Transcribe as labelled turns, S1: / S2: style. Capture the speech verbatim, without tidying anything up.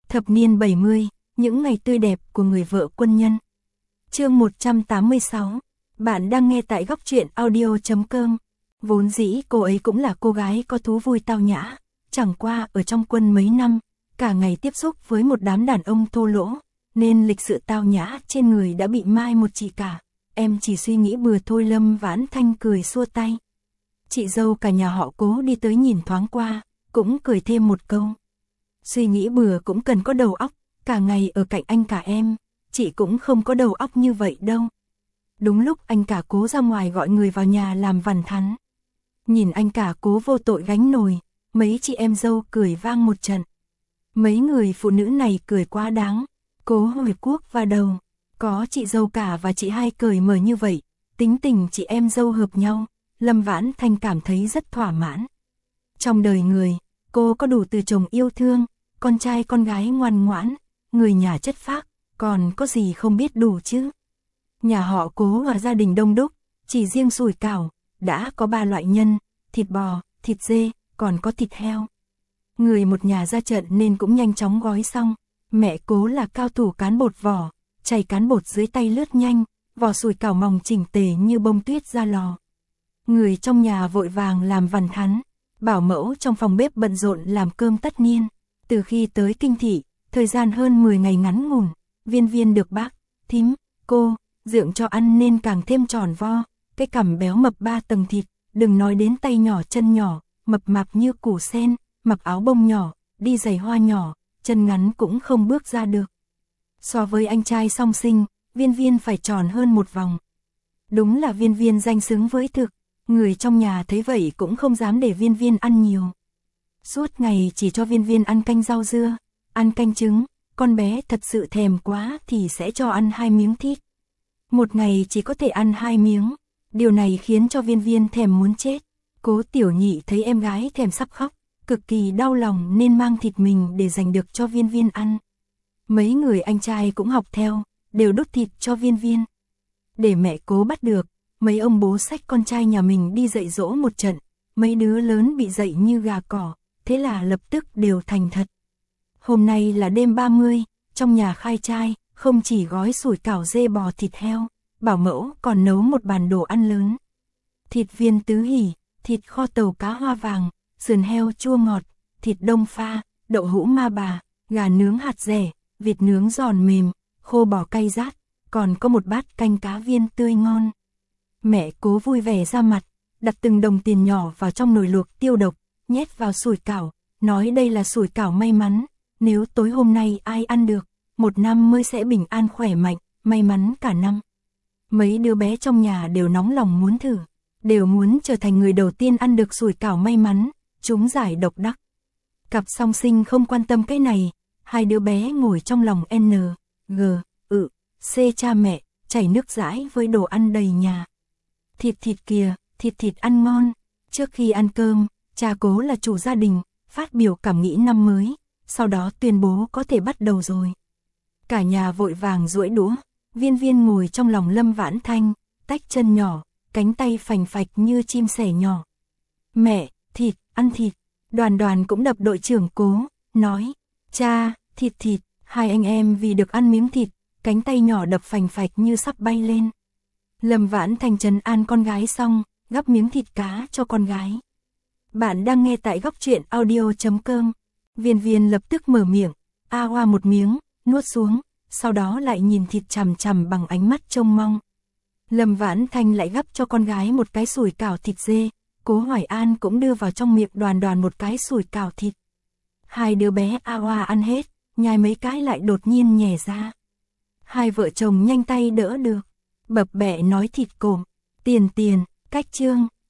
S1: Thập niên bảy mươi, những ngày tươi đẹp của người vợ quân nhân. Chương một trăm tám mươi sáu. Bạn đang nghe tại góc truyện audio chấm com. Vốn dĩ cô ấy cũng là cô gái có thú vui tao nhã, chẳng qua ở trong quân mấy năm, cả ngày tiếp xúc với một đám đàn ông thô lỗ, nên lịch sự tao nhã trên người đã bị mai một chị cả. Em chỉ suy nghĩ bừa thôi. Lâm Vãn Thanh cười xua tay. Chị dâu cả nhà họ Cố đi tới nhìn thoáng qua, cũng cười thêm một câu. Suy nghĩ bừa cũng cần có đầu óc, cả ngày ở cạnh anh cả em, chị cũng không có đầu óc như vậy đâu. Đúng lúc anh cả Cố ra ngoài gọi người vào nhà làm vằn thắn. Nhìn anh cả Cố vô tội gánh nồi, mấy chị em dâu cười vang một trận. Mấy người phụ nữ này cười quá đáng. Cố hồi cuốc vào đầu, có chị dâu cả và chị hai cười mở như vậy, tính tình chị em dâu hợp nhau, Lâm Vãn Thanh cảm thấy rất thỏa mãn. Trong đời người, cô có đủ từ chồng yêu thương, con trai con gái ngoan ngoãn, người nhà chất phác, còn có gì không biết đủ chứ. Nhà họ Cố và gia đình đông đúc, chỉ riêng sủi cảo, đã có ba loại nhân, thịt bò, thịt dê, còn có thịt heo. Người một nhà ra trận nên cũng nhanh chóng gói xong. Mẹ Cố là cao thủ cán bột vỏ, chảy cán bột dưới tay lướt nhanh, vỏ sủi cảo mỏng chỉnh tề như bông tuyết ra lò. Người trong nhà vội vàng làm vằn thắn, bảo mẫu trong phòng bếp bận rộn làm cơm tất niên. Từ khi tới kinh thị, thời gian hơn mười ngày ngắn ngủn, Viên Viên được bác, thím, cô, dưỡng cho ăn nên càng thêm tròn vo, cái cằm béo mập ba tầng thịt, đừng nói đến tay nhỏ chân nhỏ, mập mạp như củ sen, mặc áo bông nhỏ, đi giày hoa nhỏ, chân ngắn cũng không bước ra được. So với anh trai song sinh, Viên Viên phải tròn hơn một vòng. Đúng là Viên Viên danh xứng với thực, người trong nhà thấy vậy cũng không dám để Viên Viên ăn nhiều. Suốt ngày chỉ cho Viên Viên ăn canh rau dưa, ăn canh trứng, con bé thật sự thèm quá thì sẽ cho ăn hai miếng thịt. Một ngày chỉ có thể ăn hai miếng, điều này khiến cho Viên Viên thèm muốn chết. Cố Tiểu Nhị thấy em gái thèm sắp khóc, cực kỳ đau lòng nên mang thịt mình để dành được cho Viên Viên ăn. Mấy người anh trai cũng học theo, đều đút thịt cho Viên Viên. Để mẹ Cố bắt được, mấy ông bố xách con trai nhà mình đi dạy dỗ một trận, mấy đứa lớn bị dạy như gà cỏ, thế là lập tức đều thành thật. Hôm nay là đêm ba mươi, trong nhà khai trai, không chỉ gói sủi cảo dê bò thịt heo, bảo mẫu còn nấu một bàn đồ ăn lớn. Thịt viên tứ hỉ, thịt kho tàu cá hoa vàng, sườn heo chua ngọt, thịt đông pha, đậu hũ ma bà, gà nướng hạt dẻ, vịt nướng giòn mềm, khô bò cay rát, còn có một bát canh cá viên tươi ngon. Mẹ Cố vui vẻ ra mặt, đặt từng đồng tiền nhỏ vào trong nồi luộc tiêu độc, nhét vào sủi cảo, nói đây là sủi cảo may mắn, nếu tối hôm nay ai ăn được, một năm mới sẽ bình an khỏe mạnh, may mắn cả năm. Mấy đứa bé trong nhà đều nóng lòng muốn thử, đều muốn trở thành người đầu tiên ăn được sủi cảo may mắn, chúng giải độc đắc. Cặp song sinh không quan tâm cái này, hai đứa bé ngồi trong lòng N, G, ự, C cha mẹ, chảy nước dãi với đồ ăn đầy nhà. Thịt thịt kìa, thịt thịt ăn ngon. Trước khi ăn cơm, cha Cố là chủ gia đình, phát biểu cảm nghĩ năm mới, sau đó tuyên bố có thể bắt đầu rồi. Cả nhà vội vàng duỗi đũa, Viên Viên ngồi trong lòng Lâm Vãn Thanh, tách chân nhỏ, cánh tay phành phạch như chim sẻ nhỏ. Mẹ, thịt, ăn thịt. Đoàn Đoàn cũng đập đội trưởng Cố, nói, cha, thịt thịt. Hai anh em vì được ăn miếng thịt, cánh tay nhỏ đập phành phạch như sắp bay lên. Lâm Vãn Thanh trấn an con gái xong, gắp miếng thịt cá cho con gái. Bạn đang nghe tại góc truyện audio chấm com. Viên Viên lập tức mở miệng, a hoa một miếng, nuốt xuống, sau đó lại nhìn thịt chằm chằm bằng ánh mắt trông mong. Lâm Vãn Thanh lại gắp cho con gái một cái sủi cảo thịt dê, Cố Hoài An cũng đưa vào trong miệng Đoàn Đoàn một cái sủi cảo thịt. Hai đứa bé a hoa ăn hết, nhai mấy cái lại đột nhiên nhè ra. Hai vợ chồng nhanh tay đỡ được, bập bẹ nói thịt cồm, tiền tiền, cách trương,